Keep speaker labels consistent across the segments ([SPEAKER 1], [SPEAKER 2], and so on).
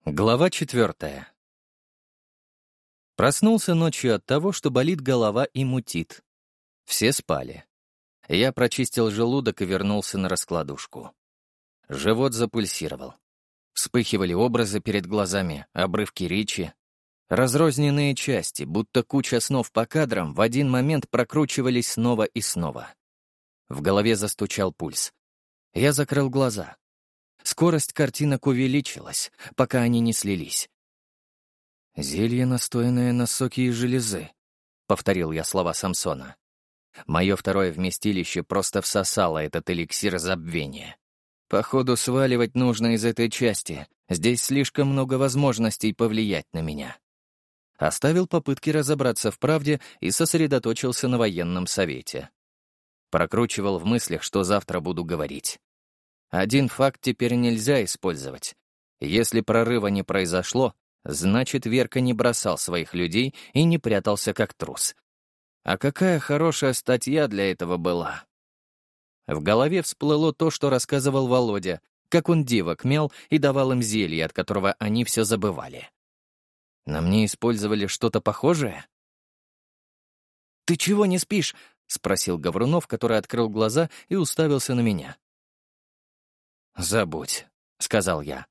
[SPEAKER 1] Глава 4. Проснулся ночью от того, что болит голова и мутит. Все спали. Я прочистил желудок и вернулся на раскладушку. Живот запульсировал. Вспыхивали образы перед глазами, обрывки речи. Разрозненные части, будто куча снов по кадрам, в один момент прокручивались снова и снова. В голове застучал пульс. Я закрыл глаза. Скорость картинок увеличилась, пока они не слились. «Зелье, настоянное на соке из железы», — повторил я слова Самсона. Мое второе вместилище просто всосало этот эликсир забвения. Походу, сваливать нужно из этой части. Здесь слишком много возможностей повлиять на меня. Оставил попытки разобраться в правде и сосредоточился на военном совете. Прокручивал в мыслях, что завтра буду говорить. Один факт теперь нельзя использовать. Если прорыва не произошло, значит, Верка не бросал своих людей и не прятался как трус. А какая хорошая статья для этого была. В голове всплыло то, что рассказывал Володя, как он девок мял и давал им зелье, от которого они все забывали. На мне использовали что-то похожее? «Ты чего не спишь?» — спросил Гаврунов, который открыл глаза и уставился на меня. «Забудь», — сказал я.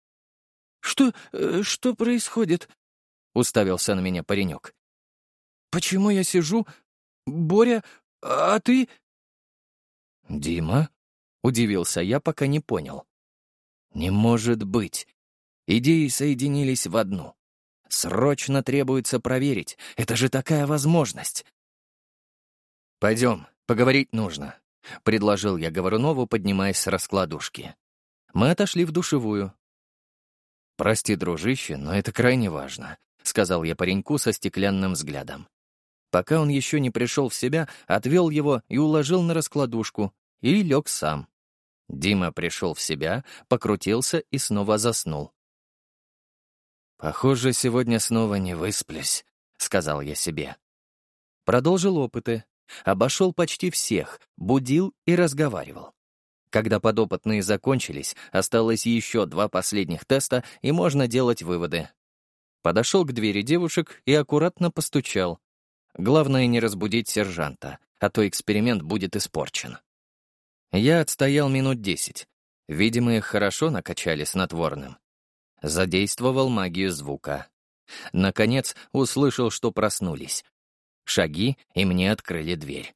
[SPEAKER 1] «Что происходит?» — уставился на меня паренек. «Почему я сижу? Боря, а ты...» «Дима?» — удивился я, пока не понял. «Не может быть. Идеи соединились в одну. Срочно требуется проверить. Это же такая возможность!» «Пойдем, поговорить нужно», — предложил я Говорунову, поднимаясь с раскладушки. Мы отошли в душевую. «Прости, дружище, но это крайне важно», — сказал я пареньку со стеклянным взглядом. Пока он еще не пришел в себя, отвел его и уложил на раскладушку, и лег сам. Дима пришел в себя, покрутился и снова заснул. «Похоже, сегодня снова не высплюсь», — сказал я себе. Продолжил опыты. Обошел почти всех, будил и разговаривал. Когда подопытные закончились, осталось еще 2 последних теста, и можно делать выводы. Подошел к двери девушек и аккуратно постучал. Главное не разбудить сержанта, а то эксперимент будет испорчен. Я отстоял минут 10. Видимо, их хорошо накачали снотворным. Задействовал магию звука. Наконец, услышал, что проснулись. Шаги, и мне открыли дверь.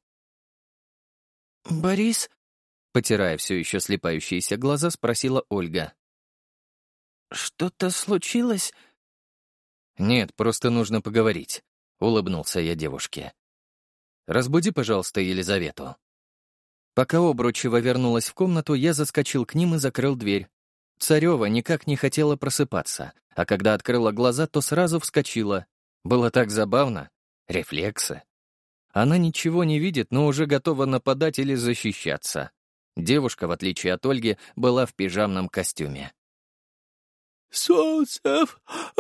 [SPEAKER 2] «Борис?»
[SPEAKER 1] — потирая все еще слепающиеся глаза, спросила Ольга.
[SPEAKER 2] «Что-то случилось?»
[SPEAKER 1] «Нет, просто нужно поговорить», — улыбнулся я девушке. «Разбуди, пожалуйста, Елизавету». Пока Обручева вернулась в комнату, я заскочил к ним и закрыл дверь. Царева никак не хотела просыпаться, а когда открыла глаза, то сразу вскочила. Было так забавно. Рефлексы. Она ничего не видит, но уже готова нападать или защищаться. Девушка, в отличие от Ольги, была в пижамном костюме.
[SPEAKER 2] «Солнцев,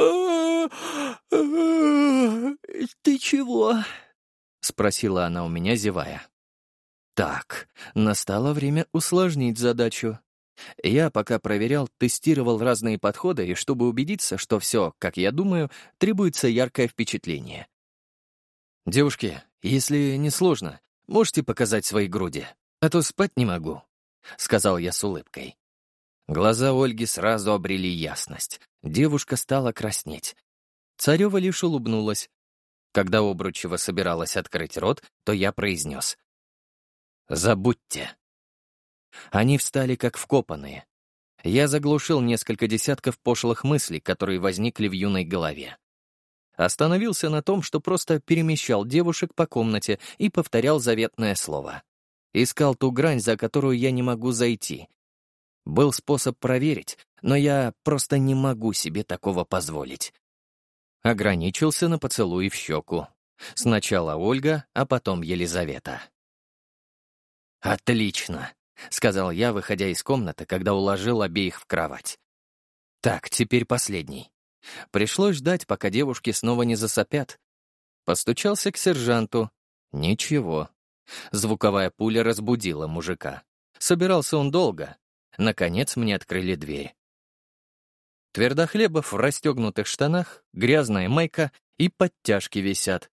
[SPEAKER 2] ты чего?»
[SPEAKER 1] — спросила она у меня, зевая. Так, настало время усложнить задачу. Я, пока проверял, тестировал разные подходы, и чтобы убедиться, что все, как я думаю, требуется яркое впечатление. «Девушки, если не сложно, можете показать свои груди, а то спать не могу», — сказал я с улыбкой. Глаза Ольги сразу обрели ясность. Девушка стала краснеть. Царева лишь улыбнулась. Когда Обручева собиралась открыть рот, то я произнес: «Забудьте». Они встали как вкопанные. Я заглушил несколько десятков пошлых мыслей, которые возникли в юной голове. Остановился на том, что просто перемещал девушек по комнате и повторял заветное слово. Искал ту грань, за которую я не могу зайти. Был способ проверить, но я просто не могу себе такого позволить. Ограничился на поцелуи в щеку. Сначала Ольга, а потом Елизавета. «Отлично», — сказал я, выходя из комнаты, когда уложил обеих в кровать. «Так, теперь последний». Пришлось ждать, пока девушки снова не засопят. Постучался к сержанту. Ничего. Звуковая пуля разбудила мужика. Собирался он долго. Наконец мне открыли дверь. Твердохлебов в расстегнутых штанах, грязная майка и подтяжки висят.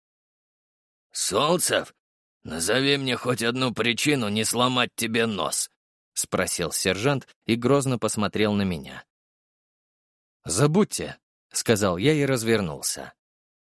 [SPEAKER 3] «Солнцев, назови мне хоть одну причину не сломать тебе нос», — спросил сержант и грозно посмотрел на меня.
[SPEAKER 1] «Забудьте», — сказал я и развернулся.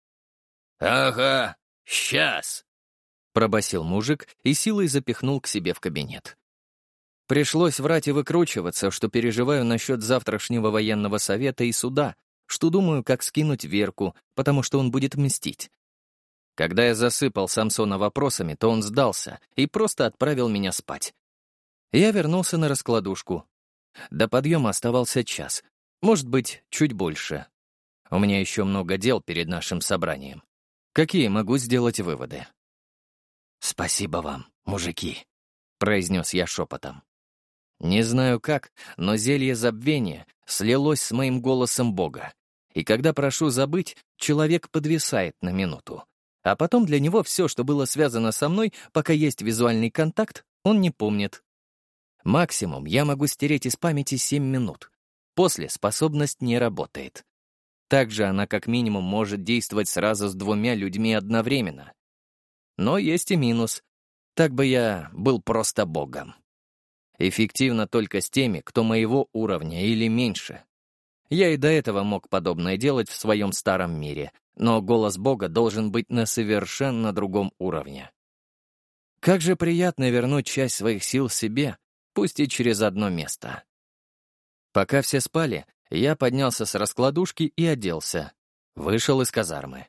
[SPEAKER 3] «Ага, сейчас»,
[SPEAKER 1] — пробасил мужик и силой запихнул к себе в кабинет. Пришлось врать и выкручиваться, что переживаю насчет завтрашнего военного совета и суда, что думаю, как скинуть Верку, потому что он будет мстить. Когда я засыпал Самсона вопросами, то он сдался и просто отправил меня спать. Я вернулся на раскладушку. До подъема оставался час, может быть, чуть больше. У меня еще много дел перед нашим собранием. Какие могу сделать выводы? «Спасибо вам, мужики», — произнес я шепотом. Не знаю как, но зелье забвения слилось с моим голосом Бога. И когда прошу забыть, человек подвисает на минуту. А потом для него все, что было связано со мной, пока есть визуальный контакт, он не помнит. Максимум я могу стереть из памяти 7 минут. После способность не работает. Также она как минимум может действовать сразу с 2 людьми одновременно. Но есть и минус. Так бы я был просто богом. Эффективно только с теми, кто моего уровня или меньше. Я и до этого мог подобное делать в своем старом мире, но голос Бога должен быть на совершенно другом уровне. Как же приятно вернуть часть своих сил себе, пусть и через одно место. Пока все спали, я поднялся с раскладушки и оделся. Вышел из казармы.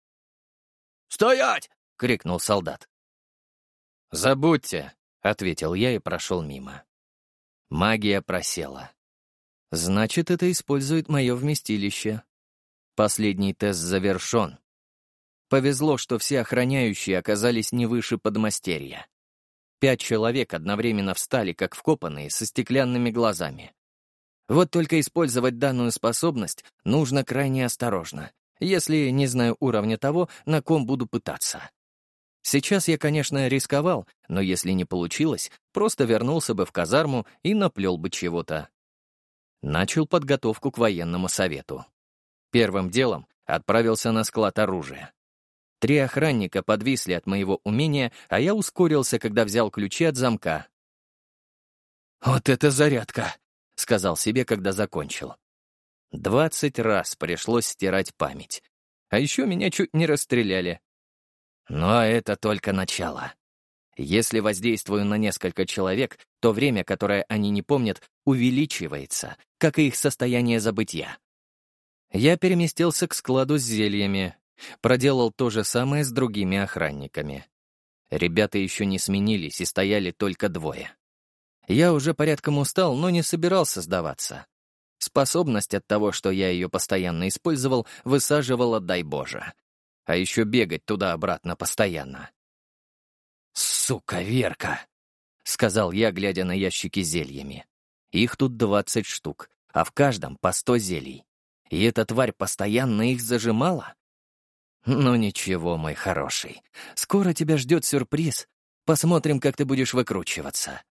[SPEAKER 3] «Стоять!» —
[SPEAKER 1] крикнул солдат. «Забудьте!» — ответил я и прошел мимо. Магия просела. Значит, это использует мое вместилище. Последний тест завершен. Повезло, что все охраняющие оказались не выше подмастерья. 5 человек одновременно встали, как вкопанные, со стеклянными глазами. Вот только использовать данную способность нужно крайне осторожно, если не знаю уровня того, на ком буду пытаться. Сейчас я, конечно, рисковал, но если не получилось, просто вернулся бы в казарму и наплел бы чего-то. Начал подготовку к военному совету. Первым делом отправился на склад оружия. 3 охранника подвисли от моего умения, а я ускорился, когда взял ключи от замка. «Вот это зарядка!» — сказал себе, когда закончил. 20 раз пришлось стирать память. А еще меня чуть не расстреляли. Но это только начало. Если воздействую на несколько человек, то время, которое они не помнят, увеличивается, как и их состояние забытья. Я переместился к складу с зельями. Проделал то же самое с другими охранниками. Ребята еще не сменились и стояли только 2. Я уже порядком устал, но не собирался сдаваться. Способность от того, что я ее постоянно использовал, высаживала, дай Боже. А еще бегать туда-обратно постоянно. «Сука, Верка!» — сказал я, глядя на ящики зельями. Их тут 20 штук, а в каждом по 100 зелий. И эта тварь постоянно их зажимала? Ну ничего, мой хороший. Скоро тебя ждет сюрприз. Посмотрим, как ты будешь выкручиваться.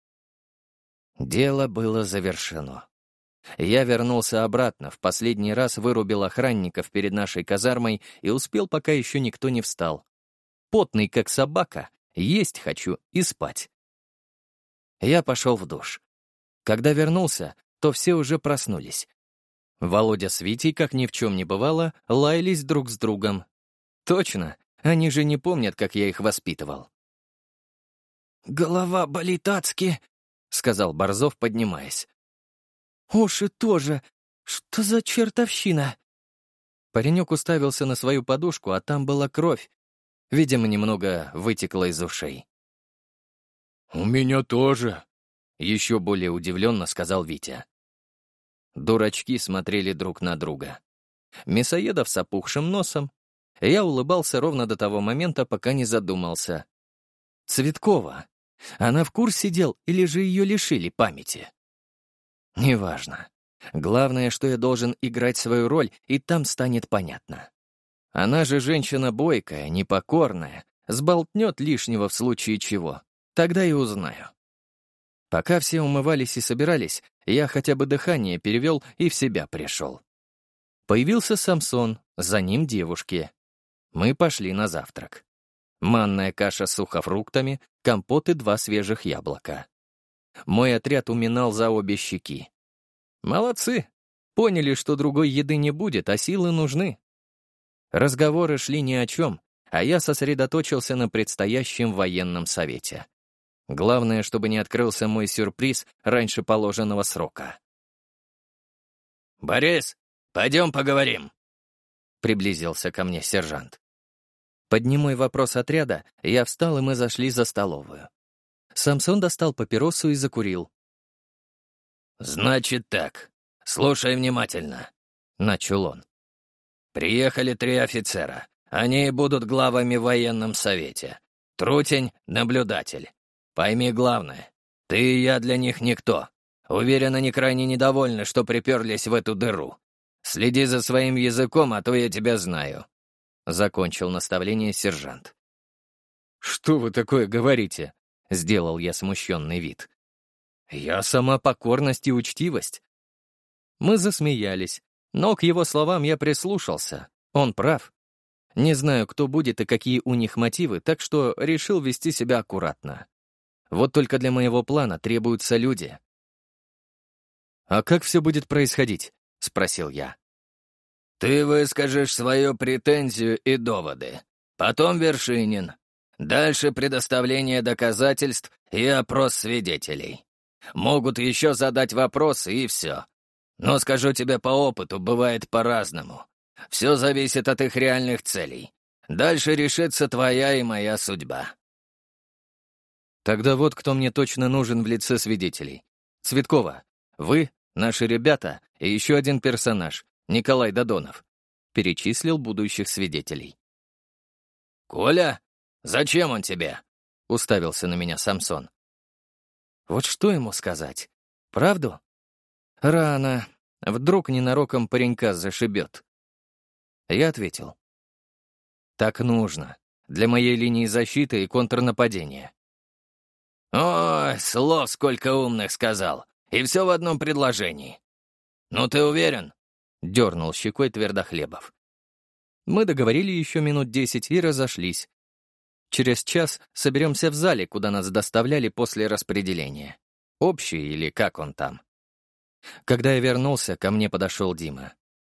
[SPEAKER 1] Дело было завершено. Я вернулся обратно, в последний раз вырубил охранников перед нашей казармой и успел, пока еще никто не встал. Потный, как собака, есть хочу и спать. Я пошел в душ. Когда вернулся, то все уже проснулись. Володя с Витей, как ни в чем не бывало, лаялись друг с другом. Точно, они же не помнят, как я их воспитывал.
[SPEAKER 2] «Голова болит адски», — сказал Борзов, поднимаясь. «Уши тоже. Что за чертовщина?»
[SPEAKER 1] Паренек уставился на свою подушку, а там была кровь. Видимо, немного вытекла из ушей.
[SPEAKER 3] «У меня тоже»,
[SPEAKER 1] — еще более удивленно сказал Витя. Дурачки смотрели друг на друга. Мясоедов с опухшим носом. Я улыбался ровно до того момента, пока не задумался. Цветкова. Она в курсе дел или же ее лишили памяти? Неважно. Главное, что я должен играть свою роль, и там станет понятно. Она же женщина бойкая, непокорная, сболтнет лишнего в случае чего. Тогда и узнаю. Пока все умывались и собирались, я хотя бы дыхание перевел и в себя пришел. Появился Самсон, за ним девушки. Мы пошли на завтрак. Манная каша с сухофруктами, компот и 2 свежих яблока. Мой отряд уминал за обе щеки. Молодцы! Поняли, что другой еды не будет, а силы нужны. Разговоры шли ни о чем, а я сосредоточился на предстоящем военном совете. Главное, чтобы не открылся мой сюрприз раньше положенного срока.
[SPEAKER 3] «Борис, пойдем поговорим», — приблизился ко мне сержант.
[SPEAKER 1] Под немой вопрос отряда я встал, и мы зашли за столовую. Самсон достал папиросу и закурил.
[SPEAKER 3] «Значит так, слушай внимательно», — начал он. «Приехали 3 офицера. Они будут главами в военном совете. Трутень — наблюдатель. Пойми главное, ты и я для них никто. Уверен, они крайне недовольны, что приперлись в эту дыру. Следи за своим языком, а то я тебя знаю», — закончил наставление сержант.
[SPEAKER 1] «Что вы такое говорите?» — сделал я смущенный вид. «Я сама покорность и учтивость». Мы засмеялись, но к его словам я прислушался. Он прав. Не знаю, кто будет и какие у них мотивы, так что решил вести себя аккуратно. Вот только для моего плана требуются люди. «А как все будет происходить?» — спросил я.
[SPEAKER 3] «Ты выскажешь свою претензию и доводы. Потом Вершинин. Дальше предоставление доказательств и опрос свидетелей. Могут еще задать вопросы, и все. Но скажу тебе по опыту, бывает по-разному. Все зависит от их реальных целей. Дальше решится твоя и моя судьба».
[SPEAKER 1] Тогда вот кто мне точно нужен в лице свидетелей. Цветкова, вы, наши ребята и еще один персонаж, Николай Додонов. Перечислил будущих свидетелей.
[SPEAKER 3] «Коля? Зачем он тебе?»
[SPEAKER 1] — уставился на меня Самсон. Вот что ему сказать? Правду? Рано. Вдруг ненароком паренька зашибет. Я ответил. Так нужно. Для моей линии защиты и контрнападения.
[SPEAKER 3] «Ой, слов сколько умных сказал, и все в одном предложении. Ну ты уверен?»
[SPEAKER 1] — дернул щекой Твердохлебов. Мы договорили еще минут 10 и разошлись. Через час соберемся в зале, куда нас доставляли после распределения. Общий или как он там. Когда я вернулся, ко мне подошел Дима.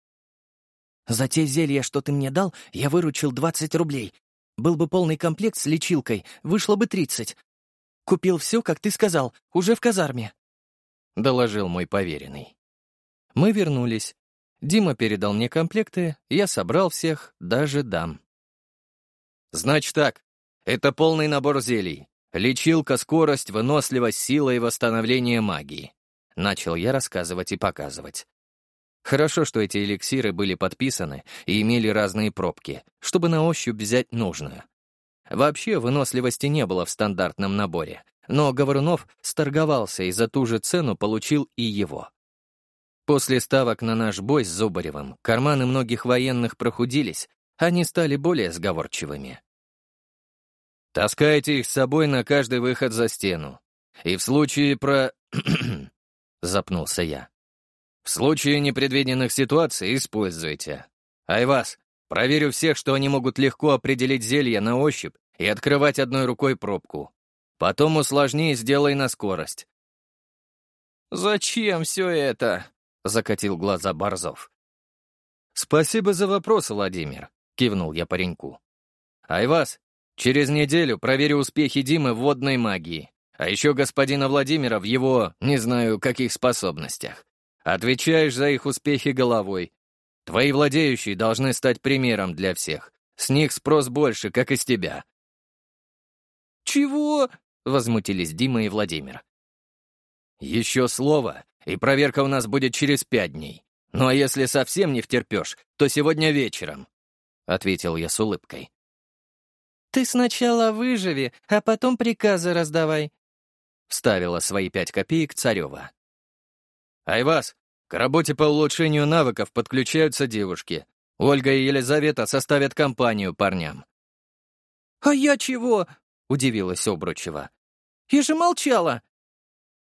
[SPEAKER 2] «За те зелья, что ты мне дал, я выручил 20 рублей. Был бы полный комплект с лечилкой, вышло бы 30. Купил все, как ты сказал, уже в казарме»,
[SPEAKER 1] — доложил мой поверенный. Мы вернулись. Дима передал мне комплекты, я собрал всех, даже дам. «Значит так, это полный набор зелий. Лечилка, скорость, выносливость, сила и восстановление магии». Начал я рассказывать и показывать. Хорошо, что эти эликсиры были подписаны и имели разные пробки, чтобы на ощупь взять нужную. Вообще, выносливости не было в стандартном наборе, но Говорунов сторговался и за ту же цену получил и его. После ставок на наш бой с Зубаревым карманы многих военных прохудились, они стали более сговорчивыми. «Таскайте их с собой на каждый выход за стену. И в случае запнулся я. «В случае непредвиденных ситуаций используйте. Айваз, проверю всех, что они могут легко определить зелье на ощупь и открывать одной рукой пробку. Потом усложни и сделай на скорость».
[SPEAKER 2] «Зачем все это?»
[SPEAKER 1] — закатил глаза Борзов. «Спасибо за вопрос, Владимир», — кивнул я пареньку. «Айваз, через неделю проверю успехи Димы в водной магии, а еще господина Владимира в его, не знаю, каких способностях. Отвечаешь за их успехи головой. Твои владеющие должны стать примером для всех. С них спрос больше, как и с тебя».
[SPEAKER 2] «Чего?»
[SPEAKER 1] — возмутились Дима и Владимир. «Еще слово, и проверка у нас будет через 5 дней. Ну а если совсем не втерпешь, то сегодня вечером», — ответил я с улыбкой.
[SPEAKER 2] «Ты сначала выживи, а потом приказы раздавай», — вставила свои 5 копеек Царева.
[SPEAKER 1] «Айваз, к работе по улучшению навыков подключаются девушки. Ольга и Елизавета составят компанию парням».
[SPEAKER 2] «А я чего?» — удивилась Обручева. «Я же молчала».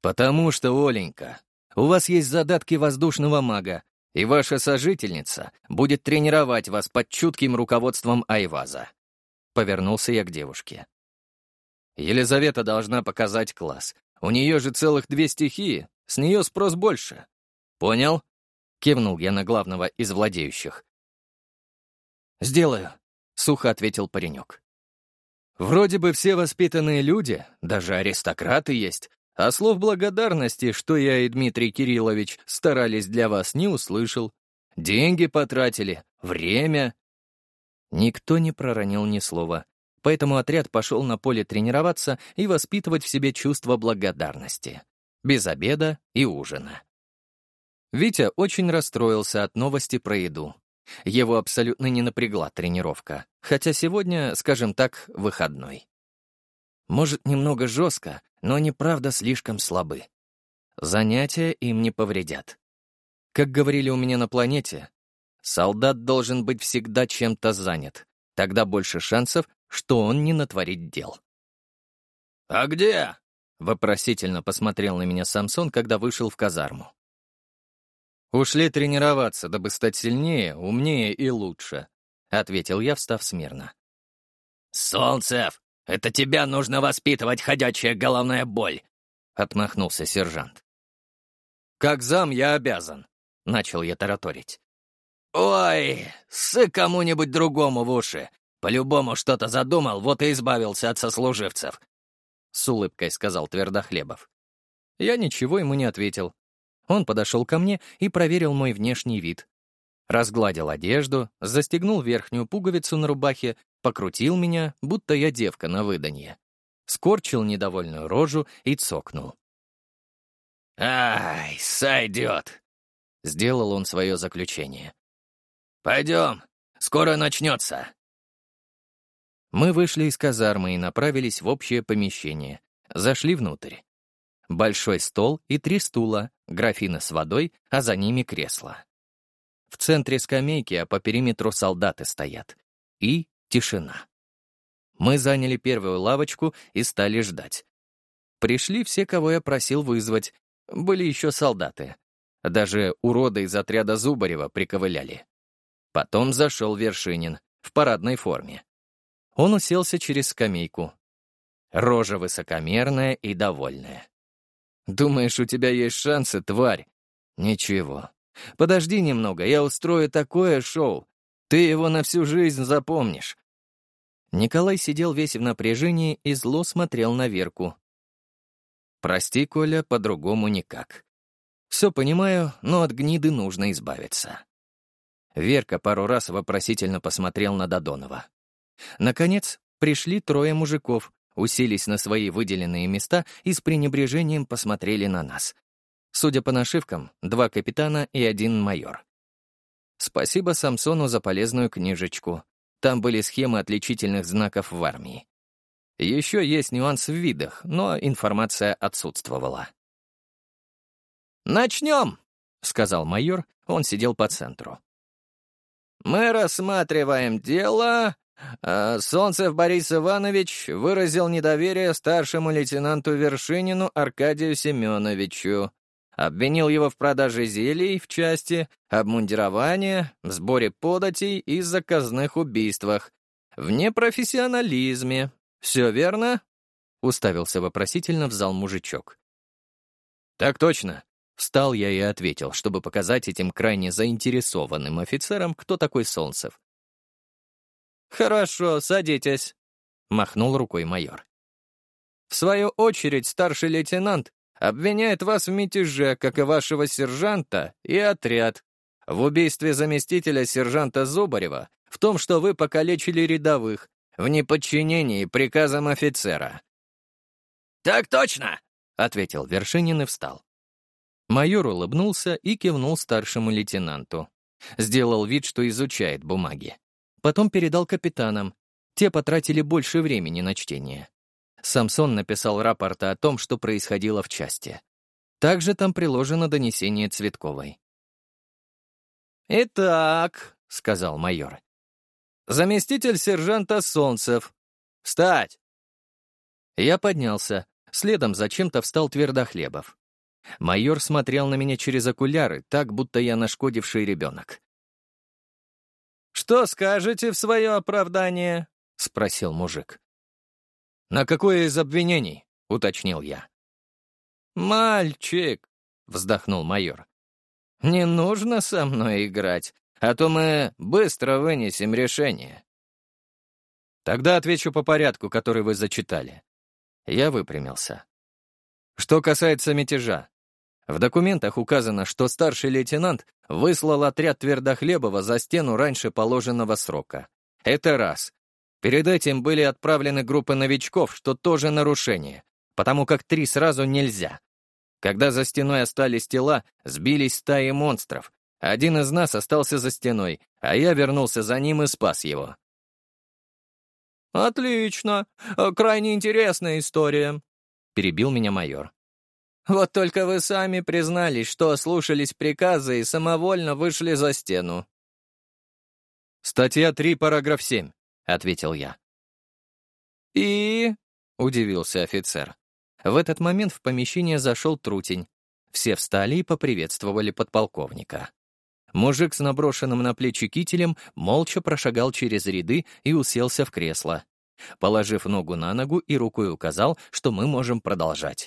[SPEAKER 1] Потому что, Оленька, у вас есть задатки воздушного мага, и ваша сожительница будет тренировать вас под чутким руководством Айваза. Повернулся я к девушке. Елизавета должна показать класс. У нее же целых 2 стихии, с нее спрос больше. Понял? Кивнул я на главного из владеющих.
[SPEAKER 2] «Сделаю», — сухо ответил паренек.
[SPEAKER 1] Вроде бы все воспитанные люди, даже аристократы есть, а слов благодарности, что я и Дмитрий Кириллович старались для вас, не услышал. Деньги потратили, время. Никто не проронил ни слова, поэтому отряд пошел на поле тренироваться и воспитывать в себе чувство благодарности. Без обеда и ужина. Витя очень расстроился от новости про еду. Его абсолютно не напрягла тренировка, хотя сегодня, скажем так, выходной. Может, немного жестко, но они, правда, слишком слабы. Занятия им не повредят. Как говорили у меня на планете, солдат должен быть всегда чем-то занят, тогда больше шансов, что он не натворит дел.
[SPEAKER 3] «А где?»
[SPEAKER 1] — вопросительно посмотрел на меня Самсон, когда вышел в казарму. «Ушли тренироваться, дабы стать сильнее, умнее и лучше», — ответил я, встав смирно.
[SPEAKER 3] «Солнцев, это тебя нужно воспитывать, ходячая головная боль!» — отмахнулся сержант.
[SPEAKER 1] «Как зам я обязан», — начал я тараторить.
[SPEAKER 3] «Ой, ссы кому-нибудь другому в уши. По-любому что-то задумал, вот и избавился от сослуживцев»,
[SPEAKER 1] — с улыбкой сказал Твердохлебов. Я ничего ему не ответил. Он подошел ко мне и проверил мой внешний вид. Разгладил одежду, застегнул верхнюю пуговицу на рубахе, покрутил меня, будто я девка на выданье. Скорчил недовольную рожу и цокнул.
[SPEAKER 3] «Ай, сойдет!» —
[SPEAKER 1] сделал он свое заключение.
[SPEAKER 3] «Пойдем, скоро начнется».
[SPEAKER 1] Мы вышли из казармы и направились в общее помещение. Зашли внутрь. Большой стол и 3 стула, графины с водой, а за ними кресла. В центре скамейки, а по периметру солдаты стоят. И тишина. Мы заняли первую лавочку и стали ждать. Пришли все, кого я просил вызвать. Были еще солдаты. Даже уроды из отряда Зубарева приковыляли. Потом зашел Вершинин в парадной форме. Он уселся через скамейку. Рожа высокомерная и довольная. «Думаешь, у тебя есть шансы, тварь?» «Ничего. Подожди немного, я устрою такое шоу. Ты его на всю жизнь запомнишь». Николай сидел весь в напряжении и зло смотрел на Верку. «Прости, Коля, по-другому никак. Все понимаю, но от гниды нужно избавиться». Верка пару раз вопросительно посмотрел на Додонова. Наконец, пришли 3 мужиков, уселись на свои выделенные места и с пренебрежением посмотрели на нас. Судя по нашивкам, 2 капитана и 1 майор. Спасибо Самсону за полезную книжечку. Там были схемы отличительных знаков в армии. Еще есть нюанс в видах, но информация отсутствовала.
[SPEAKER 3] «Начнем», —
[SPEAKER 1] сказал майор, он сидел по центру.
[SPEAKER 3] «Мы рассматриваем дело. Солнцев Борис Иванович выразил недоверие старшему лейтенанту Вершинину Аркадию Семеновичу. Обвинил его в продаже зелий в части обмундирования, в сборе податей и заказных убийствах, в непрофессионализме. Все верно?» — уставился вопросительно в зал мужичок. «Так точно», — встал я и ответил, чтобы показать этим крайне заинтересованным офицерам, кто такой Солнцев. «Хорошо, садитесь», — махнул рукой майор. «В свою очередь старший лейтенант обвиняет вас в мятеже, как и вашего сержанта и отряд, в убийстве заместителя сержанта Зубарева, в том, что вы покалечили рядовых, в неподчинении приказам офицера». «Так точно», — ответил Вершинин и встал.
[SPEAKER 1] Майор улыбнулся и кивнул старшему лейтенанту. Сделал вид, что изучает бумаги. Потом передал капитанам. Те потратили больше времени на чтение. Самсон написал рапорты о том, что происходило в части. Также там приложено донесение Цветковой.
[SPEAKER 3] «Итак», — сказал майор, — «заместитель сержанта Солнцев. Встать!»
[SPEAKER 1] Я поднялся. Следом зачем-то встал Твердохлебов. Майор смотрел на меня через окуляры, так, будто я нашкодивший ребенок.
[SPEAKER 3] «Что скажете в свое оправдание?» — спросил мужик.
[SPEAKER 1] «На какое из обвинений?» — уточнил я.
[SPEAKER 3] «Мальчик», — вздохнул майор, — «не нужно со мной играть, а то мы быстро вынесем решение».
[SPEAKER 1] «Тогда отвечу по порядку, который вы зачитали». Я выпрямился. Что касается мятежа. В документах указано, что старший лейтенант выслал отряд Твердохлебова за стену раньше положенного срока. Это раз. Перед этим были отправлены группы новичков, что тоже нарушение, потому как 3 сразу нельзя. Когда за стеной остались тела, сбились стаи монстров. Один из нас остался за стеной, а я вернулся за ним и спас его.
[SPEAKER 3] «Отлично. Крайне интересная история», — перебил меня майор. «Вот только вы сами признались, что слушались приказа и самовольно вышли за стену».
[SPEAKER 1] «Статья 3, параграф 7», — ответил я.
[SPEAKER 3] «И?» —
[SPEAKER 1] удивился офицер. В этот момент в помещение зашел Трутень. Все встали и поприветствовали подполковника. Мужик с наброшенным на плечи кителем молча прошагал через ряды и уселся в кресло. Положив ногу на ногу и рукой указал, что мы можем продолжать.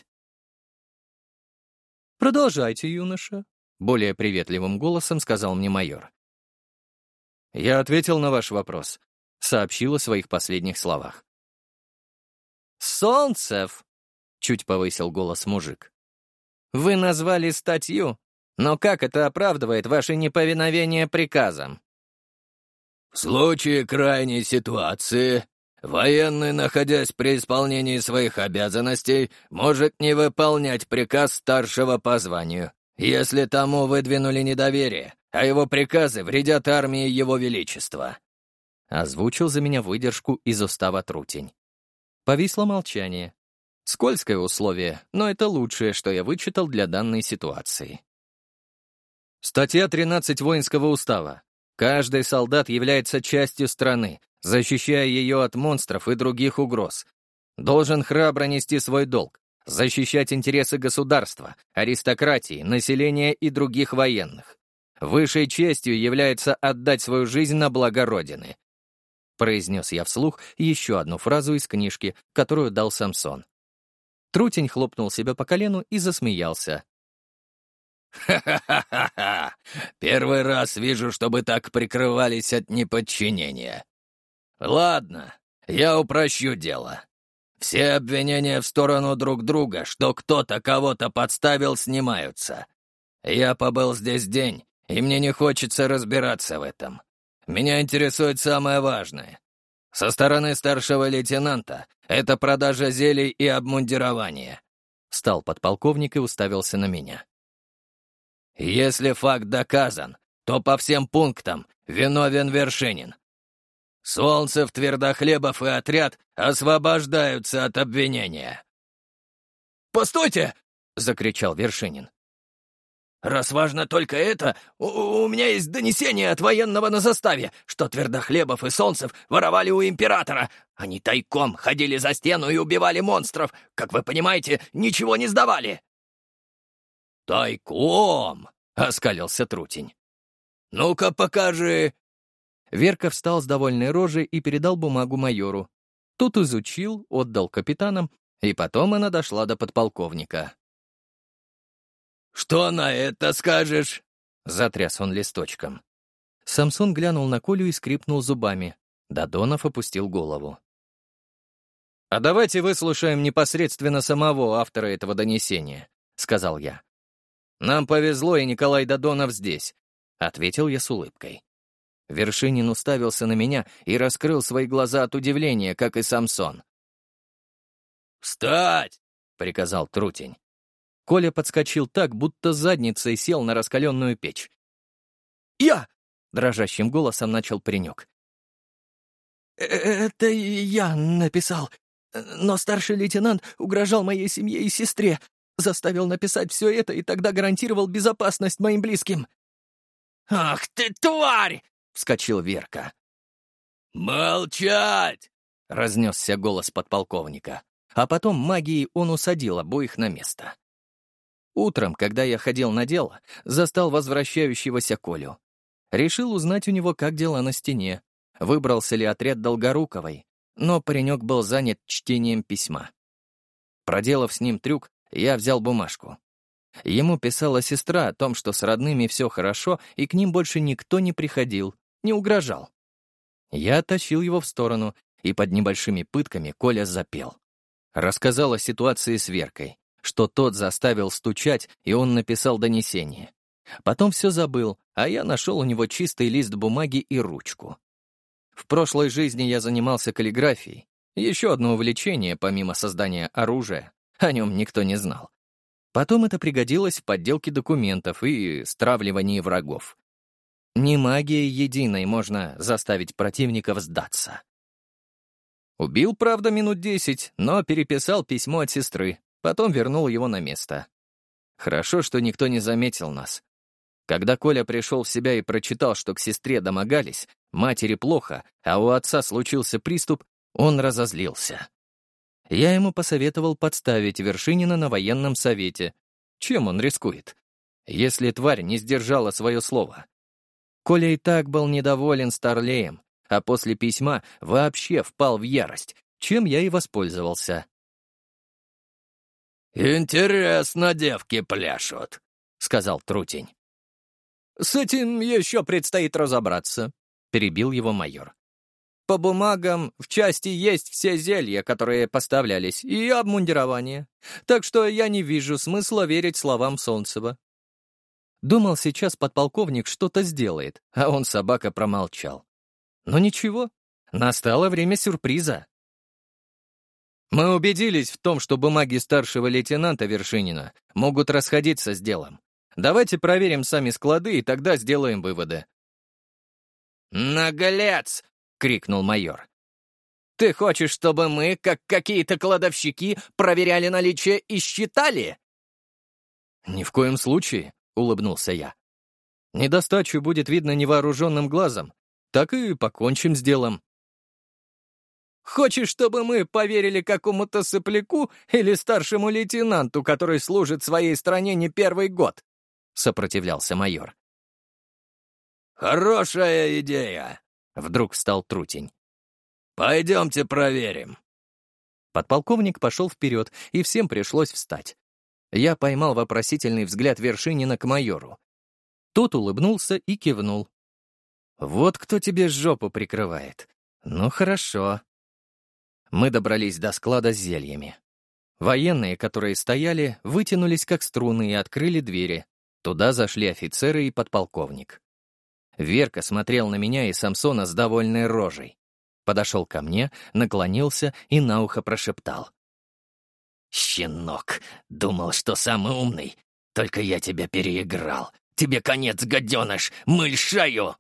[SPEAKER 3] «Продолжайте, юноша», —
[SPEAKER 1] более приветливым голосом сказал мне майор. «Я ответил на ваш вопрос», — сообщил о своих последних словах.
[SPEAKER 3] «Солнцев», — чуть повысил голос мужик, — «вы назвали статью, но как это оправдывает ваше неповиновение приказам?»
[SPEAKER 4] В случае крайней ситуации военный, находясь при исполнении своих обязанностей, может не выполнять приказ старшего по званию, если тому выдвинули недоверие, а его приказы вредят армии Его Величества.
[SPEAKER 1] Озвучил за меня выдержку из устава Трутень. Повисло молчание. Скользкое условие, но это лучшее, что я вычитал для данной ситуации. Статья 13 Воинского устава. Каждый солдат является частью страны, защищая ее от монстров и других угроз. Должен храбро нести свой долг, защищать интересы государства, аристократии, населения и других военных. Высшей честью является отдать свою жизнь на благо Родины. Произнес я вслух еще одну фразу из книжки, которую дал Самсон. Трутень хлопнул себя по колену и засмеялся.
[SPEAKER 4] «Ха-ха-ха-ха! Первый раз вижу, чтобы так прикрывались от неподчинения. Ладно, я упрощу дело. Все обвинения в сторону друг друга, что кто-то кого-то подставил, снимаются. Я побыл здесь день, и мне не хочется разбираться в этом. Меня интересует самое важное. Со стороны старшего лейтенанта это продажа зелий и обмундирование».
[SPEAKER 1] Встал подполковник и уставился на меня.
[SPEAKER 4] «Если факт доказан, то по всем пунктам виновен Вершинин. Солнцев, Твердохлебов и отряд освобождаются от обвинения».
[SPEAKER 3] «Постойте!»
[SPEAKER 4] — закричал Вершинин. «Раз важно только это, у меня есть донесение от военного на заставе, что Твердохлебов и Солнцев воровали у императора. Они тайком ходили за стену и убивали монстров. Как вы понимаете, ничего не сдавали». «Тайком?» — оскалился Трутень. «Ну-ка, покажи».
[SPEAKER 1] Верка встал с довольной рожей и передал бумагу майору. Тот изучил, отдал капитанам, и потом она дошла до подполковника.
[SPEAKER 4] «Что на это скажешь?»
[SPEAKER 1] — затряс он листочком. Самсон глянул на Колю и скрипнул зубами. Додонов опустил голову. «А давайте выслушаем непосредственно самого автора этого донесения», — сказал я. «Нам повезло, и Николай Додонов здесь», — ответил я с улыбкой. Вершинин уставился на меня и раскрыл свои глаза от удивления, как и Самсон.
[SPEAKER 4] «Встать!»
[SPEAKER 1] — приказал Трутень. Коля подскочил так, будто задницей сел на раскаленную печь.
[SPEAKER 2] «Я!»
[SPEAKER 1] — дрожащим голосом начал паренек.
[SPEAKER 2] «Это я написал. Но старший лейтенант угрожал моей семье и сестре, заставил написать все это и тогда гарантировал безопасность моим близким».
[SPEAKER 4] «Ах ты, тварь!»
[SPEAKER 1] — вскочил Верка.
[SPEAKER 4] «Молчать!»
[SPEAKER 1] — разнесся голос подполковника. а потом магией он усадил обоих на место. Утром, когда я ходил на дело, застал возвращающегося Колю. Решил узнать у него, как дела на стене, выбрался ли отряд Долгоруковой, но паренек был занят чтением письма. Проделав с ним трюк, я взял бумажку. Ему писала сестра о том, что с родными все хорошо, и к ним больше никто не приходил, не угрожал. Я оттащил его в сторону, и под небольшими пытками Коля запел. Рассказал о ситуации с Веркой, что тот заставил стучать, и он написал донесение. Потом все забыл, а я нашел у него чистый лист бумаги и ручку. В прошлой жизни я занимался каллиграфией. Еще одно увлечение, помимо создания оружия. О нем никто не знал. Потом это пригодилось в подделке документов и стравливании врагов. Не магией единой можно заставить противников сдаться. Убил, правда, минут 10, но переписал письмо от сестры, потом вернул его на место. Хорошо, что никто не заметил нас. Когда Коля пришел в себя и прочитал, что к сестре домогались, матери плохо, а у отца случился приступ, он разозлился. Я ему посоветовал подставить Вершинина на военном совете. Чем он рискует? Если тварь не сдержала свое слово. Коля и так был недоволен Старлеем, а после письма вообще впал в ярость, чем я и воспользовался.
[SPEAKER 4] «Интересно девки пляшут», — сказал Трутень.
[SPEAKER 1] «С этим еще предстоит разобраться», — перебил его майор. «По бумагам в части есть все зелья, которые поставлялись, и обмундирование, так что я не вижу смысла верить словам Солнцева». Думал, сейчас подполковник что-то сделает, а он, собака, промолчал. Но ничего, настало время сюрприза. Мы убедились в том, что бумаги старшего лейтенанта Вершинина могут расходиться с делом. Давайте проверим сами склады, и тогда сделаем выводы.
[SPEAKER 3] «Наглец!» — крикнул майор.
[SPEAKER 2] «Ты хочешь, чтобы мы, как какие-то кладовщики, проверяли наличие и считали?»
[SPEAKER 1] «Ни в коем случае», — улыбнулся я. «Недостачу будет видно невооруженным глазом. Так и покончим с делом».
[SPEAKER 2] «Хочешь, чтобы мы поверили какому-то сопляку или старшему лейтенанту, который служит своей стране не первый год?» — сопротивлялся майор.
[SPEAKER 4] «Хорошая идея», —
[SPEAKER 1] вдруг встал Трутень.
[SPEAKER 4] «Пойдемте проверим».
[SPEAKER 1] Подполковник пошел вперед, и всем пришлось встать. Я поймал вопросительный взгляд Вершинина к майору. Тот улыбнулся и кивнул. «Вот кто тебе жопу прикрывает. Ну, хорошо». Мы добрались до склада с зельями. Военные, которые стояли, вытянулись как струны и открыли двери. Туда зашли офицеры и подполковник. Верка смотрел на меня и Самсона с довольной рожей. Подошел ко мне, наклонился и на ухо прошептал.
[SPEAKER 3] «Щенок, думал, что самый умный. Только я тебя переиграл. Тебе конец, гаденыш, мыль шею!»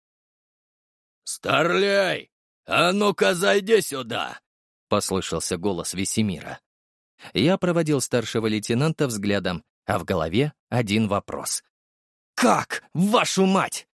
[SPEAKER 4] «Старлей, а ну-ка зайди сюда!»
[SPEAKER 1] — послышался голос Весемира. Я проводил старшего лейтенанта взглядом, а в голове один вопрос. «Как, вашу мать?»